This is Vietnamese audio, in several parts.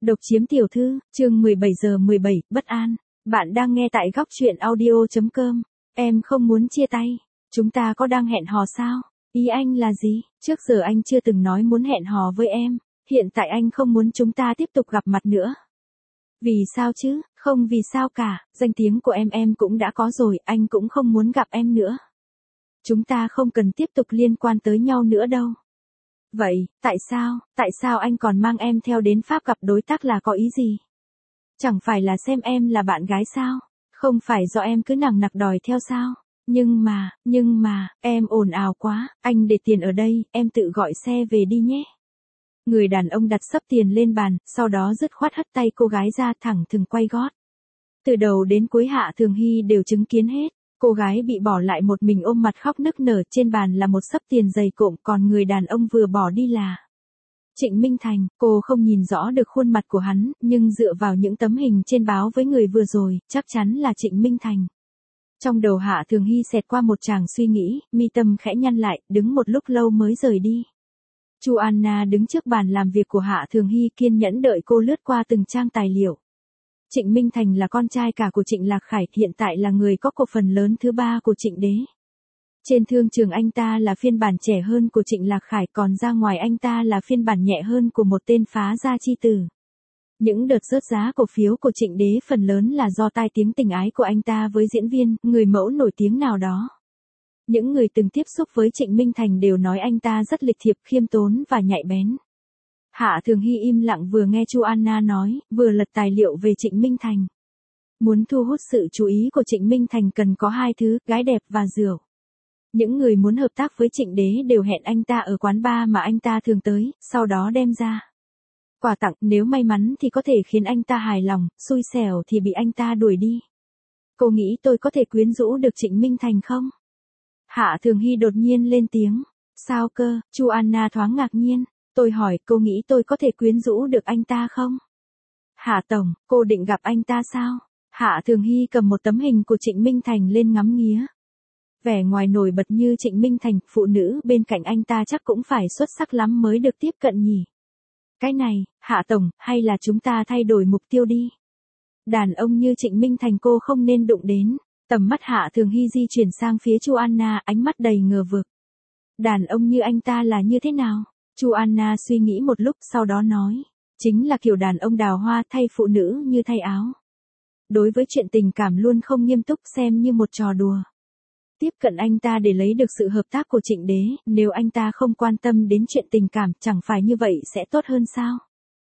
Độc chiếm tiểu thư, chương 17:17, bất an. Bạn đang nghe tại góc truyện audio.com. Em không muốn chia tay. Chúng ta có đang hẹn hò sao? Ý anh là gì? Trước giờ anh chưa từng nói muốn hẹn hò với em. Hiện tại anh không muốn chúng ta tiếp tục gặp mặt nữa. Vì sao chứ? Không vì sao cả. Danh tiếng của em cũng đã có rồi. Anh cũng không muốn gặp em nữa. Chúng ta không cần tiếp tục liên quan tới nhau nữa đâu. Vậy, tại sao anh còn mang em theo đến Pháp gặp đối tác là có ý gì? Chẳng phải là xem em là bạn gái sao? Không phải do em cứ nằng nặc đòi theo sao? Nhưng mà, em ồn ào quá, anh để tiền ở đây, em tự gọi xe về đi nhé. Người đàn ông đặt xấp tiền lên bàn, sau đó dứt khoát hất tay cô gái ra thẳng thừng quay gót. Từ đầu đến cuối Hạ Thường Hy đều chứng kiến hết. Cô gái bị bỏ lại một mình ôm mặt khóc nức nở, trên bàn là một xấp tiền dày cộm, còn người đàn ông vừa bỏ đi là Trịnh Minh Thành. Cô không nhìn rõ được khuôn mặt của hắn, nhưng dựa vào những tấm hình trên báo với người vừa rồi, chắc chắn là Trịnh Minh Thành. Trong đầu Hạ Thường Hy xẹt qua một tràng suy nghĩ, mi tâm khẽ nhăn lại, đứng một lúc lâu mới rời đi. Chu Anna đứng trước bàn làm việc của Hạ Thường Hy kiên nhẫn đợi cô lướt qua từng trang tài liệu. Trịnh Minh Thành là con trai cả của Trịnh Lạc Khải, hiện tại là người có cổ phần lớn thứ 3 của Trịnh Đế. Trên thương trường anh ta là phiên bản trẻ hơn của Trịnh Lạc Khải, còn ra ngoài anh ta là phiên bản nhẹ hơn của một tên phá gia chi tử. Những đợt rớt giá cổ phiếu của Trịnh Đế phần lớn là do tai tiếng tình ái của anh ta với diễn viên, người mẫu nổi tiếng nào đó. Những người từng tiếp xúc với Trịnh Minh Thành đều nói anh ta rất lịch thiệp, khiêm tốn và nhạy bén. Hạ Thường Hy im lặng vừa nghe Chu Anna nói, vừa lật tài liệu về Trịnh Minh Thành. Muốn thu hút sự chú ý của Trịnh Minh Thành cần có hai thứ, gái đẹp và rượu. Những người muốn hợp tác với Trịnh Đế đều hẹn anh ta ở quán bar mà anh ta thường tới, sau đó đem ra quà tặng, nếu may mắn thì có thể khiến anh ta hài lòng, xui xẻo thì bị anh ta đuổi đi. Cô nghĩ tôi có thể quyến rũ được Trịnh Minh Thành không? Hạ Thường Hy đột nhiên lên tiếng. Sao cơ? Chu Anna thoáng ngạc nhiên. Tôi hỏi, cô nghĩ tôi có thể quyến rũ được anh ta không? Hạ tổng, cô định gặp anh ta sao? Hạ Thường Hy cầm một tấm hình của Trịnh Minh Thành lên ngắm nghía. Vẻ ngoài nổi bật như Trịnh Minh Thành, phụ nữ bên cạnh anh ta chắc cũng phải xuất sắc lắm mới được tiếp cận nhỉ. Cái này, Hạ tổng, hay là chúng ta thay đổi mục tiêu đi? Đàn ông như Trịnh Minh Thành cô không nên đụng đến. Tầm mắt Hạ Thường Hy di chuyển sang phía Chu Anna, ánh mắt đầy ngờ vực. Đàn ông như anh ta là như thế nào? Chu Anna suy nghĩ một lúc sau đó nói. Chính là kiểu đàn ông đào hoa, thay phụ nữ như thay áo. Đối với chuyện tình cảm luôn không nghiêm túc, xem như một trò đùa. Tiếp cận anh ta để lấy được sự hợp tác của Trịnh Đế, nếu anh ta không quan tâm đến chuyện tình cảm, chẳng phải như vậy sẽ tốt hơn sao?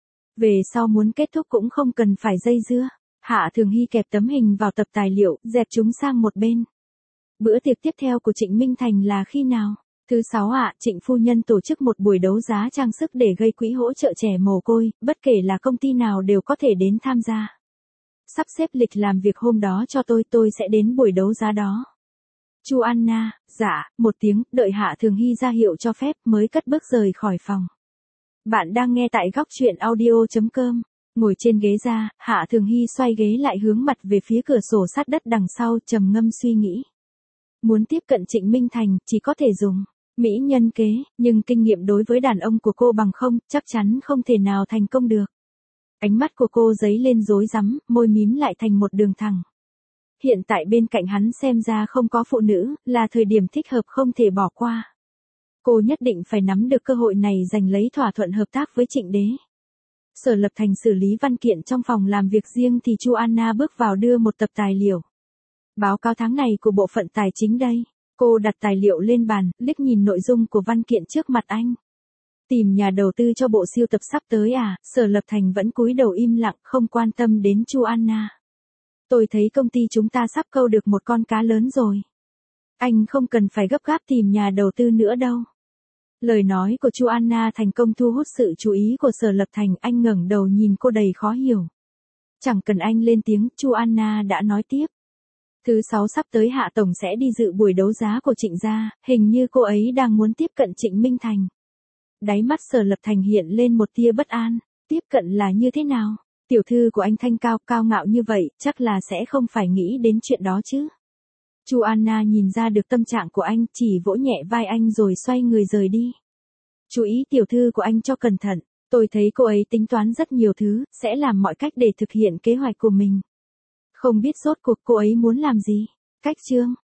Về sau muốn kết thúc cũng không cần phải dây dưa. Hạ Thường Hy kẹp tấm hình vào tập tài liệu, dẹp chúng sang một bên. Bữa tiệc tiếp theo của Trịnh Minh Thành là khi nào? Thứ 6 ạ, Trịnh phu nhân tổ chức một buổi đấu giá trang sức để gây quỹ hỗ trợ trẻ mồ côi, bất kể là công ty nào đều có thể đến tham gia. Sắp xếp lịch làm việc hôm đó cho tôi sẽ đến buổi đấu giá đó. Chu Anna, dạ, một tiếng, đợi Hạ Thường Hy ra hiệu cho phép mới cất bước rời khỏi phòng. Bạn đang nghe tại góc truyện audio.com. Ngồi trên ghế ra, Hạ Thường Hy xoay ghế lại hướng mặt về phía cửa sổ sát đất đằng sau, trầm ngâm suy nghĩ. Muốn tiếp cận Trịnh Minh Thành, chỉ có thể dùng mỹ nhân kế, nhưng kinh nghiệm đối với đàn ông của cô bằng không, chắc chắn không thể nào thành công được. Ánh mắt của cô dấy lên rối rắm, môi mím lại thành một đường thẳng. Hiện tại bên cạnh hắn xem ra không có phụ nữ, là thời điểm thích hợp không thể bỏ qua. Cô nhất định phải nắm được cơ hội này giành lấy thỏa thuận hợp tác với Trịnh Đế. Sở Lập Thành xử lý văn kiện trong phòng làm việc riêng thì Chu Anna bước vào đưa một tập tài liệu. Báo cáo tháng này của bộ phận tài chính đây. Cô đặt tài liệu lên bàn, liếc nhìn nội dung của văn kiện trước mặt anh. Tìm nhà đầu tư cho bộ siêu tập sắp tới à? Sở Lập Thành vẫn cúi đầu im lặng, không quan tâm đến Chu Anna. Tôi thấy công ty chúng ta sắp câu được một con cá lớn rồi. Anh không cần phải gấp gáp tìm nhà đầu tư nữa đâu. Lời nói của Chu Anna thành công thu hút sự chú ý của Sở Lập Thành, anh ngẩng đầu nhìn cô đầy khó hiểu. Chẳng cần anh lên tiếng, Chu Anna đã nói tiếp. Thứ 6 sắp tới Hạ tổng sẽ đi dự buổi đấu giá của Trịnh gia, hình như cô ấy đang muốn tiếp cận Trịnh Minh Thành. Đáy mắt Sở Lập Thành hiện lên một tia bất an, tiếp cận là như thế nào? Tiểu thư của anh thanh cao ngạo như vậy, chắc là sẽ không phải nghĩ đến chuyện đó chứ. Chu Anna nhìn ra được tâm trạng của anh, chỉ vỗ nhẹ vai anh rồi xoay người rời đi. Chú ý tiểu thư của anh cho cẩn thận, Tôi thấy cô ấy tính toán rất nhiều thứ, sẽ làm mọi cách để thực hiện kế hoạch của mình. Không biết rốt cuộc cô ấy muốn làm gì. Cách Trương